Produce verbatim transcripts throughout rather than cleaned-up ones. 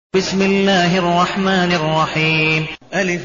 بسم الله الرحمن الرحيم. ألف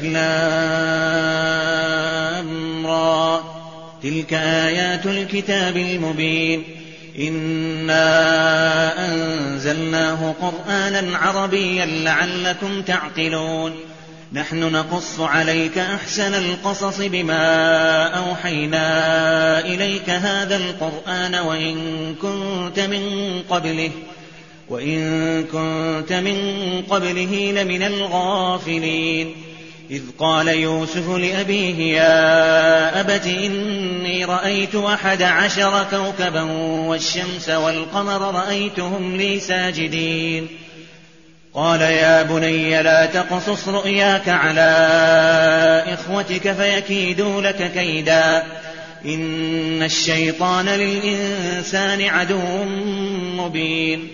لام را تلك آيات الكتاب المبين إنا أنزلناه قرآنا عربيا لعلكم تعقلون نحن نقص عليك أحسن القصص بما أوحينا إليك هذا القرآن وإن كنت من قبله وإن كنت من قبله لمن الغافلين إذ قال يوسف لأبيه يا أبت إني رأيت أحد عشر كوكبا والشمس والقمر رأيتهم لي ساجدين قال يا بني لا تقصص رؤياك على إخوتك فيكيدوا لك كيدا إن الشيطان للإنسان عدو مبين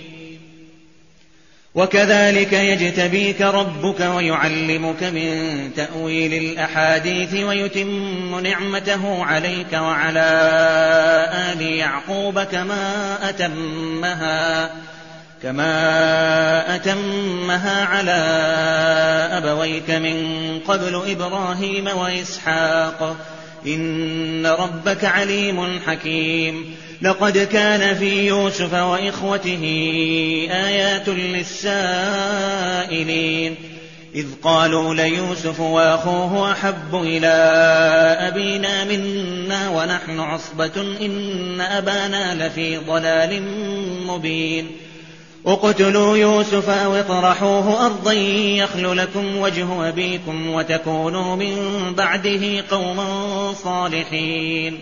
وكذلك يجتبيك ربك ويعلمك من تأويل الأحاديث ويتم نعمته عليك وعلى آل يعقوب كما أتمها كما أتمها على أبويك من قبل إبراهيم وإسحاق إن ربك عليم حكيم لقد كان في يوسف وإخوته آيات للسائلين إذ قالوا ليوسف وأخوه أحب إلى أبينا منا ونحن عصبة إن أبانا لفي ضلال مبين اقتلوا يوسف أو اطرحوه أرضا يخل لكم وجه أبيكم وتكونوا من بعده قوما صالحين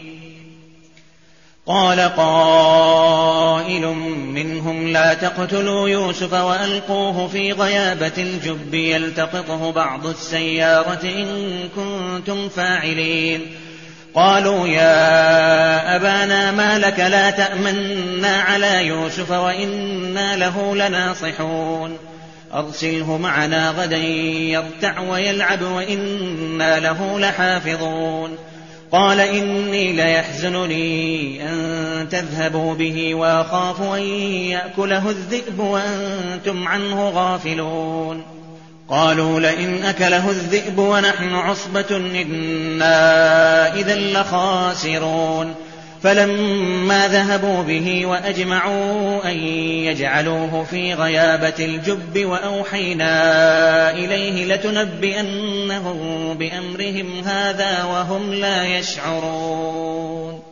قال قائل منهم لا تقتلوا يوسف وألقوه في غيابة الجب يلتقطه بعض السيارة إن كنتم فاعلين قالوا يا أبانا ما لك لا تأمنا على يوسف وإنا له لناصحون أرسله معنا غدا يرتع ويلعب وإنا له لحافظون قال إني ليحزنني أن تذهبوا به وأخاف أن يأكله الذئب وأنتم عنه غافلون قالوا لئن أكله الذئب ونحن عصبة إنا إذا لخاسرون فلما ذهبوا به وأجمعوا أن يجعلوه في غيابة الجب وأوحينا إليه لتنبئنهم بأمرهم هذا وهم لا يشعرون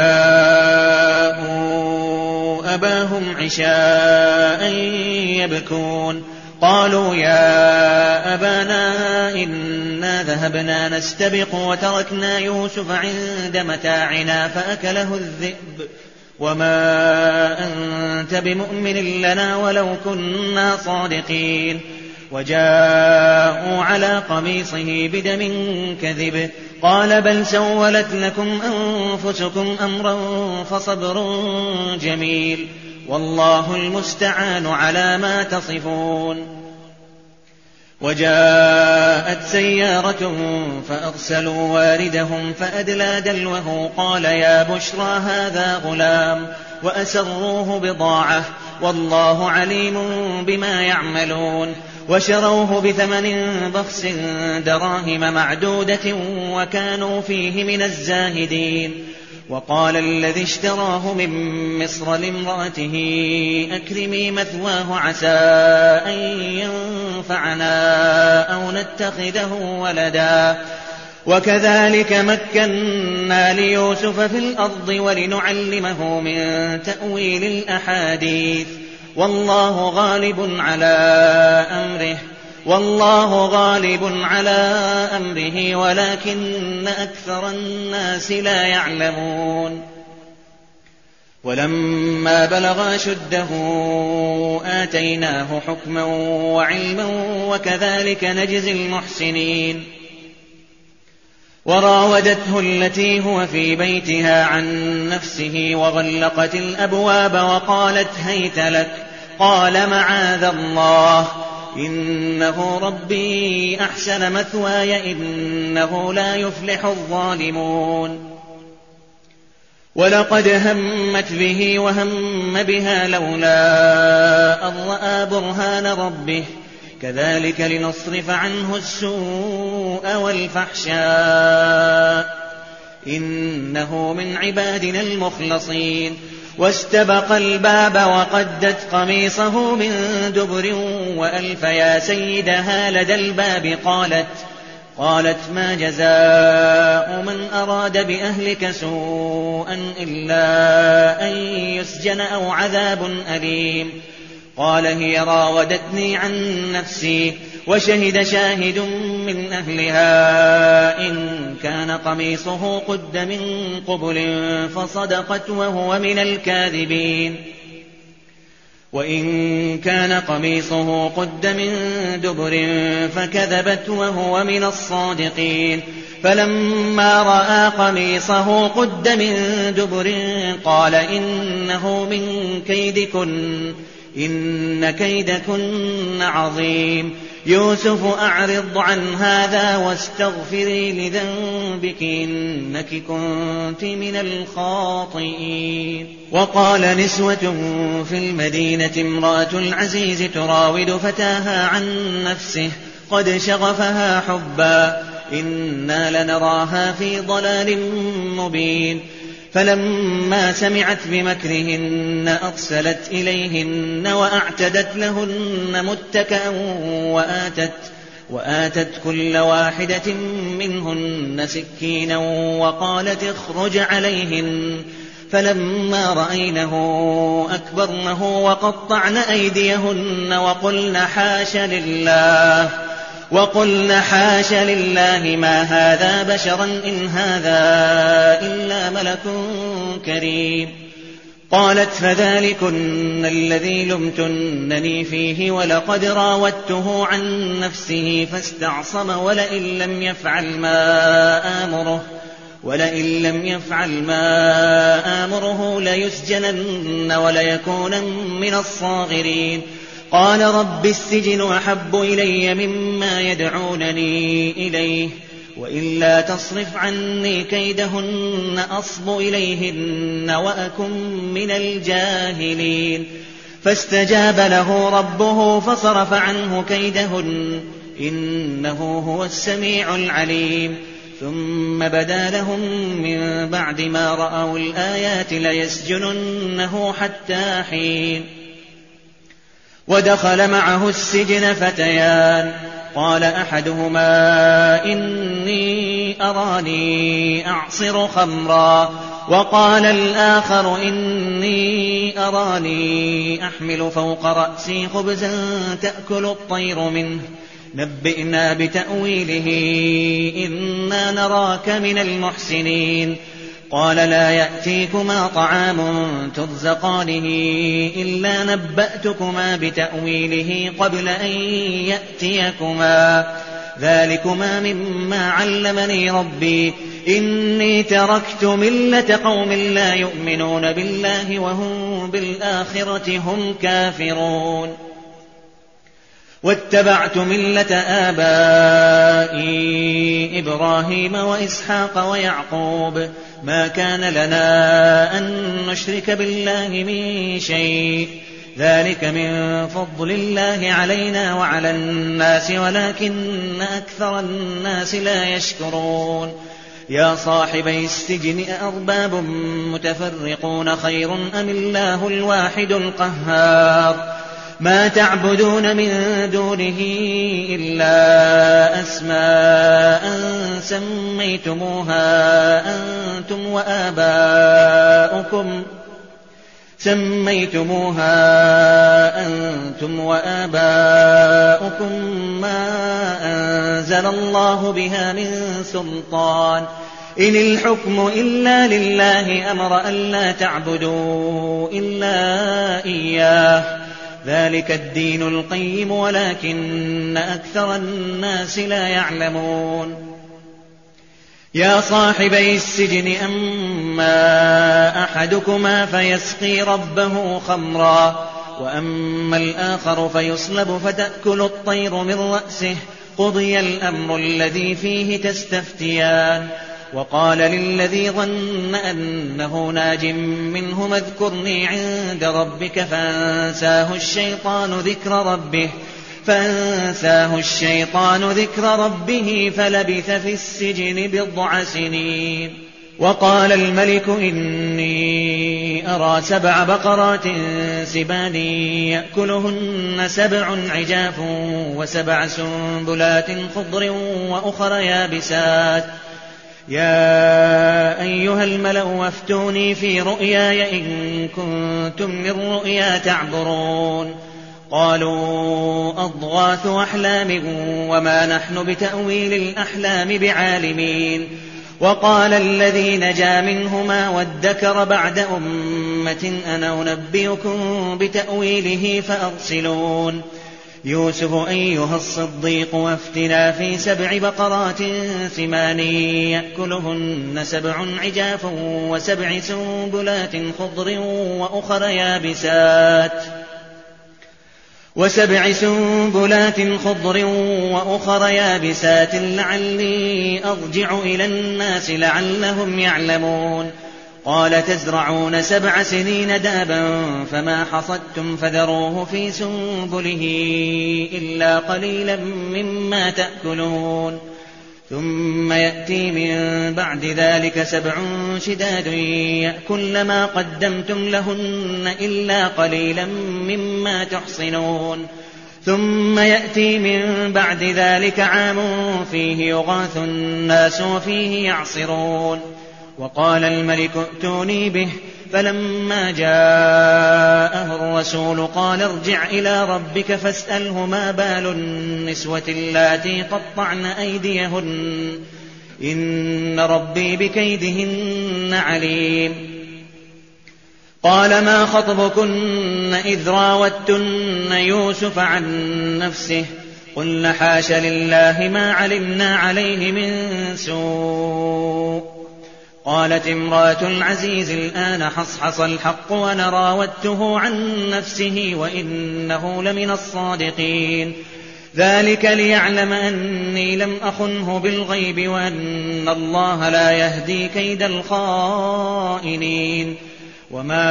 وجاءوا أباهم عشاء يبكون قالوا يا أبانا إنا ذهبنا نستبق وتركنا يوسف عند متاعنا فأكله الذئب وما أنت بمؤمن لنا ولو كنا صادقين وجاءوا على قميصه بدم كذب قال بل سولت لكم أنفسكم أمرا فصبر جميل والله المستعان على ما تصفون وجاءت سيارة فأرسلوا واردهم فأدلى دلوه قال يا بشرى هذا غلام وأسروه بضاعة والله عليم بما يعملون وشروه بثمن بخس دراهم معدودة وكانوا فيه من الزاهدين وقال الذي اشتراه من مصر لامرأته أكرمي مثواه عسى أن ينفعنا أو نتخذه ولدا وكذلك مكنا ليوسف في الأرض ولنعلمه من تأويل الأحاديث والله غالب على أمره والله غالب على أمره ولكن أكثر الناس لا يعلمون ولما بلغ أشده آتيناه حكما وعلما وكذلك نجزي المحسنين وراودته التي هو في بيتها عن نفسه وغلقت الأبواب وقالت هيت لك قال معاذ الله إنه ربي أحسن مثواي إنه لا يفلح الظالمون ولقد همت به وهم بها لولا أن رأى برهان ربه كذلك لنصرف عنه السوء والفحشاء إنه من عبادنا المخلصين. واستبق الباب وقدت قميصه من دبر وألف يا سيدها لدى الباب قالت قالت ما جزاء من أراد بأهلك سوءا إلا أن يسجن أو عذاب أليم. قال هي راودتني عن نفسي وشهد شاهد من أهلها إن كان قميصه قد من قبل فصدقت وهو من الكاذبين وإن كان قميصه قد من دبر فكذبت وهو من الصادقين. فلما رأى قميصه قد من دبر قال إنه من كيدكن إن كيدكن عظيم. يوسف أعرض عن هذا واستغفري لذنبك إنك كنت من الخاطئين. وقال نسوة في المدينة امرأة العزيز تراود فتاها عن نفسه قد شغفها حبا إنا لنراها في ضلال مبين. فلما سمعت بمكرهن أرسلت إليهن وأعتدت لهن متكأ وآتت, وآتت كل واحدة منهن سكينا وقالت اخرج عليهن. فلما رأينه أكبرنه وقطعن أيديهن وقلن حاش لله وقلن حاش لله ما هذا بشرا إن هذا إلا ملك كريم. قالت فذلكن الذي لمتنني فيه ولقد راودته عن نفسه فاستعصم ولئن لم يفعل ما آمره ولئن لم يفعل ما آمره ليسجنن وليكونن من الصاغرين. قال رب السجن أحب إلي مما يدعونني إليه وإلا تصرف عني كيدهن أصب إليهن وأكن من الجاهلين. فاستجاب له ربه فصرف عنه كيدهن إنه هو السميع العليم. ثم بدا لهم من بعد ما رأوا الآيات ليسجننه حتى حين. ودخل معه السجن فتيان قال أحدهما إني أراني أعصر خمرا وقال الآخر إني أراني أحمل فوق رأسي خبزا تأكل الطير منه نبئنا بتأويله إنا نراك من المحسنين. قال لا يأتيكما طعام ترزقانه إلا نبأتكما بتأويله قبل أن يأتيكما ذلكما مما علمني ربي إني تركت ملة قوم لا يؤمنون بالله وهم بالآخرة هم كافرون واتبعت ملة آبائي إبراهيم وإسحاق ويعقوب ما كان لنا أن نشرك بالله من شيء ذلك من فضل الله علينا وعلى الناس ولكن أكثر الناس لا يشكرون. يا صاحبي السجن أأرباب متفرقون خير أم الله الواحد القهار ما تعبدون من دونه إلا أسماء سميتموها أنتم وآباؤكم سميتموها أنتم وآباؤكم ما أنزل الله بها من سلطان إن الحكم إلا لله أمر ألا تعبدوا إلا إياه ذلك الدين القيم ولكن أكثر الناس لا يعلمون. يا صاحبي السجن أما أحدكما فيسقي ربه خمرا وأما الآخر فيصلب فتأكل الطير من رأسه قضي الأمر الذي فيه تستفتيان. وقال للذي ظن أنه ناج منهما اذكرني عند ربك فأنساه الشيطان ذكر ربه فأنساه الشيطان ذكر ربه فلبث في السجن بضع سنين. وقال الملك إني أرى سبع بقرات سمان يأكلهن سبع عجاف وسبع سنبلات خضر وأخر يابسات يا أيها الملأ وافتوني في رؤياي إن كنتم للرؤيا تعبرون. قالوا أضغاث أحلام وما نحن بتأويل الأحلام بعالمين. وقال الذي نجا منهما وادكر بعد أمة أنا أنبئكم بتأويله فأرسلون. يوسف أيها الصديق وافتنا في سبع بقرات سمان يأكلهن سبع عجاف وسبع سنبلات خضر وأخر يابسات وسبع سنبلات خضر وأخر يابسات لعلي أرجع إلى الناس لعلهم يعلمون. قال تزرعون سبع سنين دابا فما حصدتم فذروه في سنبله إلا قليلا مما تأكلون. ثم يأتي من بعد ذلك سبع شداد يأكلن ما قدمتم لهن إلا قليلا مما تحصنون. ثم يأتي من بعد ذلك عام فيه يغاث الناس وفيه يعصرون. وقال الملك ائتوني به فلما جاءه الرسول قال ارجع إلى ربك فاسأله ما بال النسوة اللاتي قطعن أيديهن إن ربي بكيدهن عليم. قال ما خطبكن إذ راوتن يوسف عن نفسه قلن حاش لله ما علمنا عليه من سوء. قالت امرأة العزيز الآن حصحص الحق وأنا راودته عن نفسه وإنه لمن الصادقين. ذلك ليعلم أني لم أخنه بالغيب وأن الله لا يهدي كيد الخائنين. وما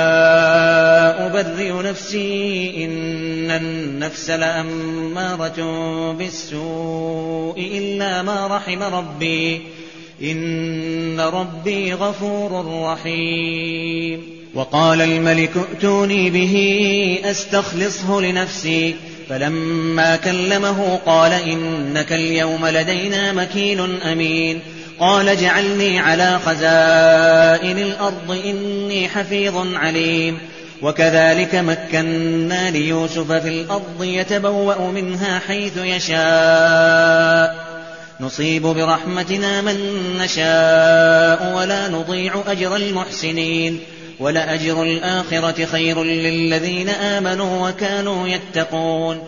أبرئ نفسي إن النفس لأمارة بالسوء إلا ما رحم ربي إن ربي غفور رحيم. وقال الملك ائتوني به أستخلصه لنفسي فلما كلمه قال إنك اليوم لدينا مكين أمين. قال اجعلني على خزائن الأرض إني حفيظ عليم. وكذلك مكنا ليوسف في الأرض يتبوأ منها حيث يشاء نصيب برحمتنا من نشاء ولا نضيع أجر المحسنين ولأجر الآخرة خير للذين آمنوا وكانوا يتقون.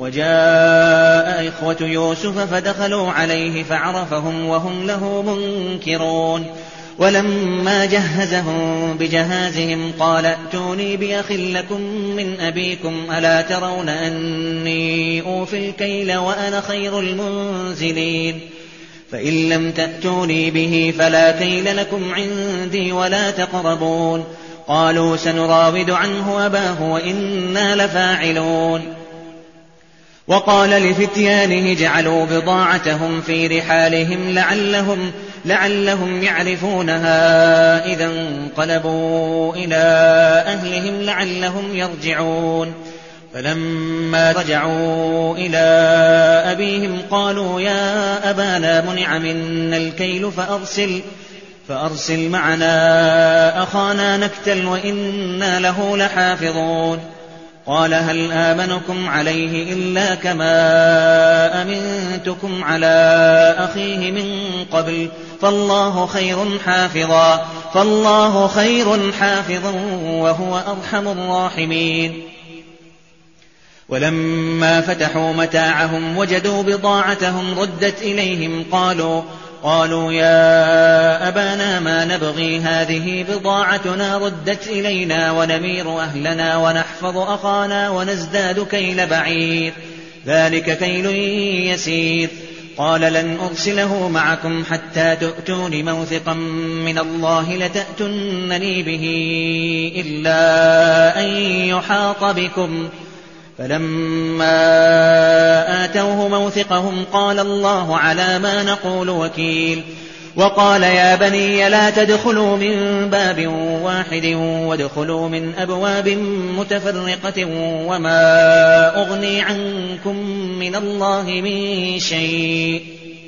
وجاء إخوة يوسف فدخلوا عليه فعرفهم وهم له منكرون. ولما جهزهم بجهازهم قال ائتوني بأخ لكم من أبيكم ألا ترون أني أوفي الكيل وأنا خير المنزلين. فإن لم تأتوني به فلا كيل لكم عندي ولا تقربون. قالوا سنراود عنه أباه وإنا لفاعلون. وقال لفتيانه اجعلوا بضاعتهم في رحالهم لعلهم, لعلهم يعرفونها إذا انقلبوا إلى أهلهم لعلهم يرجعون. فلما رجعوا إلى أبيهم قالوا يا أبانا منع منا الكيل فأرسل, فأرسل معنا أخانا نكتل وإنا له لحافظون. قال هل آمنكم عليه إلا كما أمنتكم على أخيه من قبل فالله خير حافظا فالله خير حافظا وهو أرحم الراحمين. ولما فتحوا متاعهم وجدوا بضاعتهم ردت إليهم قالوا قالوا يا أبانا ما نبغي هذه بضاعتنا ردت إلينا ونمير أهلنا ونحفظ أخانا ونزداد كيل بعير ذلك كيل يسير. قال لن أرسله معكم حتى تؤتون موثقا من الله لتأتنني به إلا أن يحاط بكم فلما آتوه موثقهم قال الله على ما نقول وكيل. وقال يا بني لا تدخلوا من باب واحد وادخلوا من أبواب متفرقة وما أغني عنكم من الله من شيء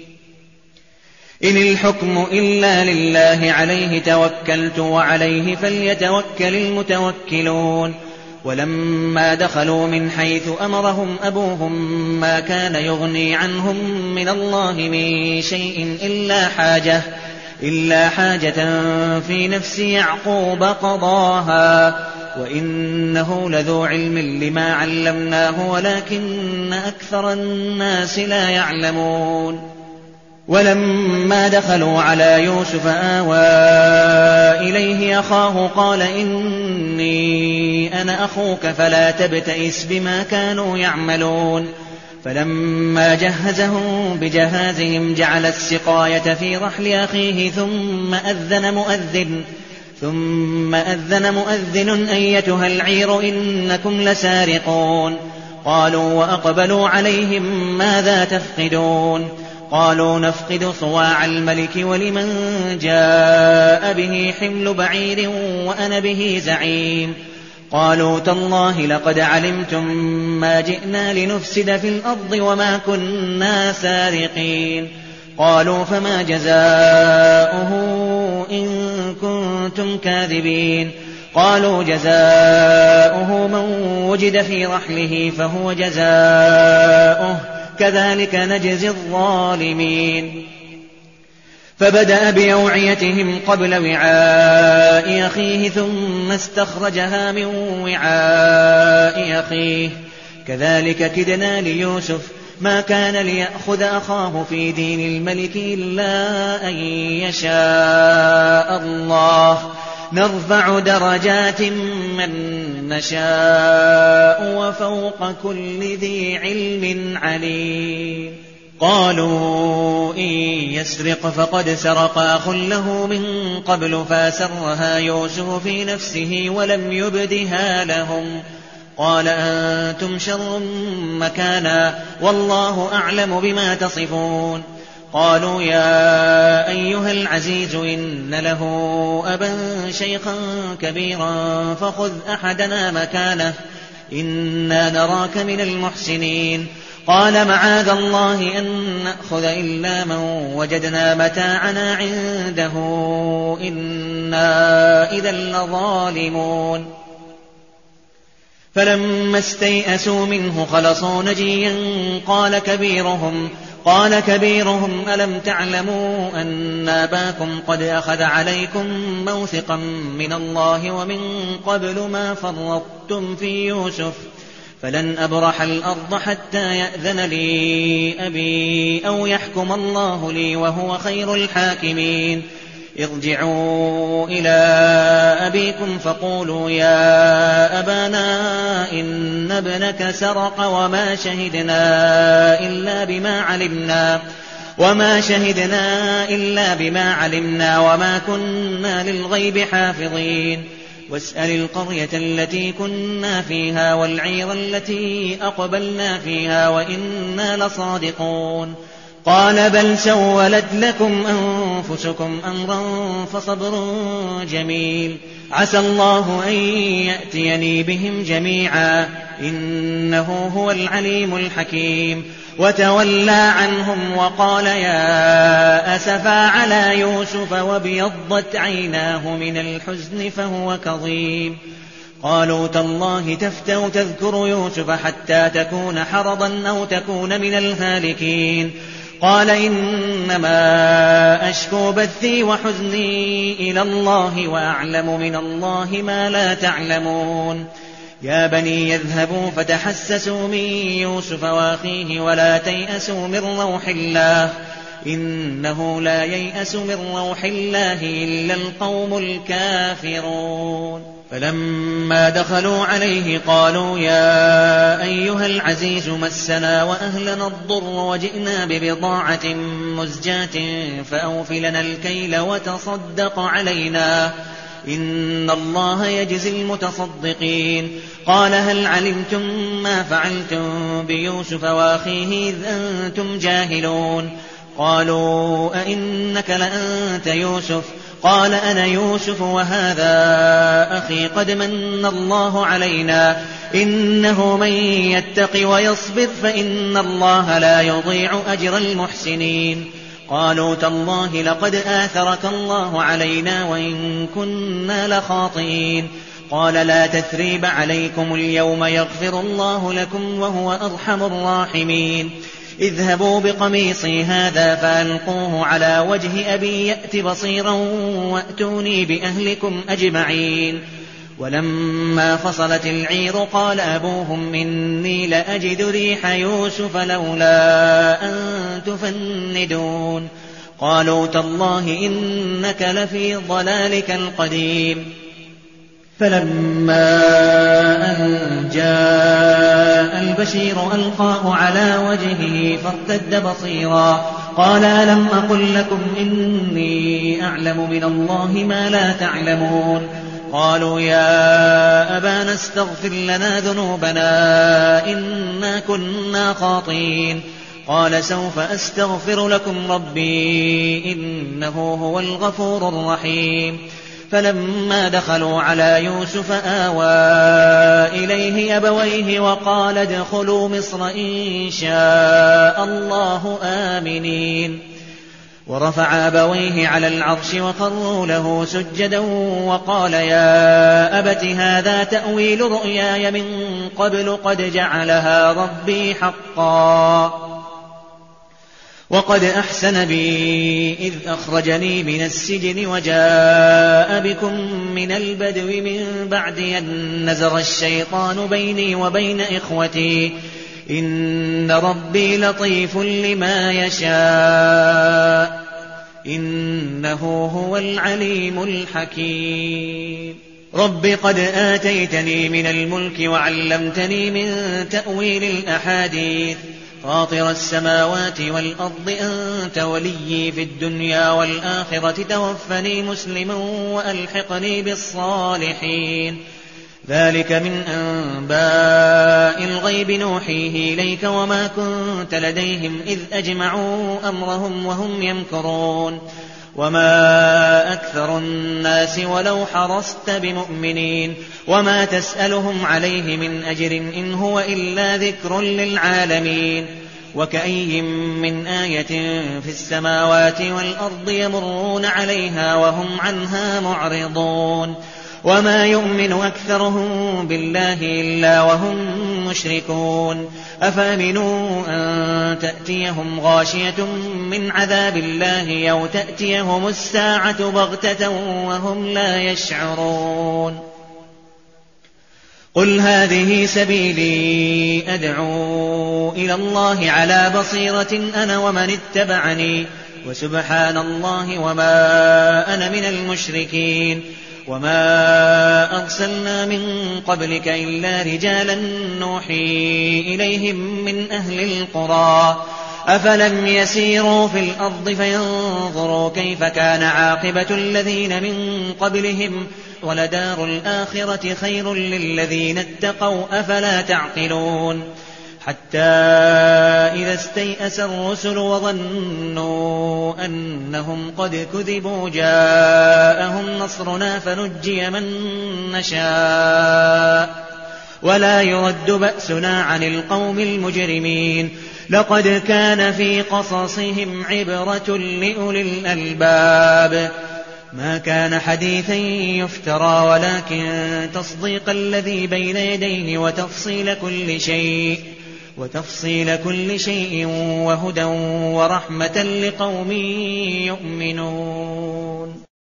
إن الحكم إلا لله عليه توكلت وعليه فليتوكل المتوكلون. ولما دخلوا من حيث أمرهم أبوهم ما كان يغني عنهم من الله من شيء إلا حاجة, إلا حاجة في نفس يعقوب قضاها وإنه لذو علم لما علمناه ولكن أكثر الناس لا يعلمون. ولما دخلوا على يوسف آوى إليه أخاه قال إني أنا أخوك فلا تبتئس بما كانوا يعملون. فلما جهزهم بجهازهم جعل السقاية في رحل أخيه ثم أذن مؤذن ثم أذن مؤذن أيتها العير إنكم لسارقون. قالوا وأقبلوا عليهم ماذا تفقدون؟ قالوا نفقد صواع الملك ولمن جاء به حمل بعير وأنا به زعيم. قالوا تالله لقد علمتم ما جئنا لنفسد في الأرض وما كنا سارقين. قالوا فما جزاؤه إن كنتم كاذبين؟ قالوا جزاؤه من وجد في رحله فهو جزاؤه كذلك نجزي الظالمين. فبدأ بأوعيتهم قبل وعاء أخيه ثم استخرجها من وعاء أخيه كذلك كدنا ليوسف ما كان ليأخذ أخاه في دين الملك إلا أن يشاء الله نرفع درجات من نشاء وفوق كل ذي علم عليم. قالوا إن يسرق فقد سرق أخ له من قبل فأسرها يوسف في نفسه ولم يبدها لهم. قال أنتم شر مكانا والله أعلم بما تصفون. قالوا يا أيها العزيز إن له أبا شيخا كبيرا فخذ أحدنا مكانه إنا نراك من المحسنين. قال معاذ الله أن نأخذ إلا من وجدنا متاعنا عنده إنا إذا لظالمون. فلما استيئسوا منه خلصوا نجيا قال كبيرهم قال كبيرهم ألم تعلموا أن أباكم قد أخذ عليكم موثقا من الله ومن قبل ما فرطتم في يوسف فلن أبرح الأرض حتى يأذن لي أبي أو يحكم الله لي وهو خير الحاكمين. ارجعوا إلى أبيكم فقولوا يا أبانا إن ابنك سرق وما شهدنا إلا بما علمنا وما شهدنا إلا بما علمنا وما كنا للغيب حافظين. واسأل القرية التي كنا فيها والعير التي أقبلنا فيها وإنا لصادقون. قال بل سولت لكم أنفسكم أمرا فصبر جميل عسى الله أن يأتيني بهم جميعا إنه هو العليم الحكيم. وتولى عنهم وقال يا أسفا على يوسف وابيضت عيناه من الحزن فهو كظيم. قالوا تالله تفتأ تذكر يوسف حتى تكون حرضا أو تكون من الهالكين. قال إنما أشكو بثي وحزني إلى الله وأعلم من الله ما لا تعلمون. يا بني يذهبوا فتحسسوا من يوسف وأخيه ولا تيأسوا من روح الله إنه لا ييأس من روح الله إلا القوم الكافرون. فلما دخلوا عليه قالوا يا أيها العزيز مسنا وأهلنا الضر وجئنا ببضاعة مزجاة فأوف لنا الكيل وتصدق علينا إن الله يجزي المتصدقين. قال هل علمتم ما فعلتم بيوسف وأخيه إذ أنتم جاهلون؟ قالوا أئنك لأنت يوسف؟ قال أنا يوسف وهذا أخي قد من الله علينا إنه من يتق ويصبر فإن الله لا يضيع أجر المحسنين. قالوا تالله لقد آثرك الله علينا وإن كنا لخاطئين. قال لا تثريب عليكم اليوم يغفر الله لكم وهو أرحم الراحمين. اذهبوا بقميصي هذا فألقوه على وجه أبي يأت بصيرا وأتوني بأهلكم أجمعين. ولما فصلت العير قال أبوهم إني لأجد ريح يوسف لولا أن تفندون. قالوا تالله إنك لفي ضلالك القديم. فلما أن جاء البشير ألقاه على وجهه فارتد بصيرا قال ألم أقل لكم إني أعلم من الله ما لا تعلمون؟ قالوا يا أبانا استغفر لنا ذنوبنا إنا كنا خاطئين. قال سوف أستغفر لكم ربي إنه هو الغفور الرحيم. فلما دخلوا على يوسف آوى إليه أبويه وقال ادخلوا مصر إن شاء الله آمنين. ورفع أبويه على العرش وخروا له سجدا وقال يا أبت هذا تأويل رؤياي من قبل قد جعلها ربي حقا وقد أحسن بي إذ أخرجني من السجن وجاء بكم من البدو من بعد أن نزغ الشيطان بيني وبين إخوتي إن ربي لطيف لما يشاء إنه هو العليم الحكيم. رب قد آتيتني من الملك وعلمتني من تأويل الأحاديث فاطر السماوات والأرض أنت وليي في الدنيا والآخرة توفني مسلما وألحقني بالصالحين. ذلك من أنباء الغيب نوحيه إليك وما كنت لديهم إذ أجمعوا أمرهم وهم يمكرون. وما أكثر الناس ولو حرصت بمؤمنين وما تسألهم عليه من أجر إن هو إلا ذكر للعالمين. وكأي من آية في السماوات والأرض يمرون عليها وهم عنها معرضون. وما يؤمن أكثرهم بالله إلا وهم مشركون. أفأمنوا أن تأتيهم غاشية من عذاب الله أو تأتيهم الساعة بغتة وهم لا يشعرون. قل هذه سبيلي أدعو إلى الله على بصيرة أنا ومن اتبعني وسبحان الله وما أنا من المشركين. وما أرسلنا من قبلك إلا رجالا نوحي إليهم من أهل القرى أفلم يسيروا في الأرض فينظروا كيف كان عاقبة الذين من قبلهم ولدار الآخرة خير للذين اتقوا أفلا تعقلون. حتى إذا استيأس الرسل وظنوا أنهم قد كذبوا جاءهم نصرنا فنجي من نشاء ولا يرد بأسنا عن القوم المجرمين. لقد كان في قصصهم عبرة لأولي الألباب ما كان حديثا يفترى ولكن تصديق الذي بين يديه وتفصيل كل شيء وتفصيل كل شيء وهدى ورحمة لقوم يؤمنون.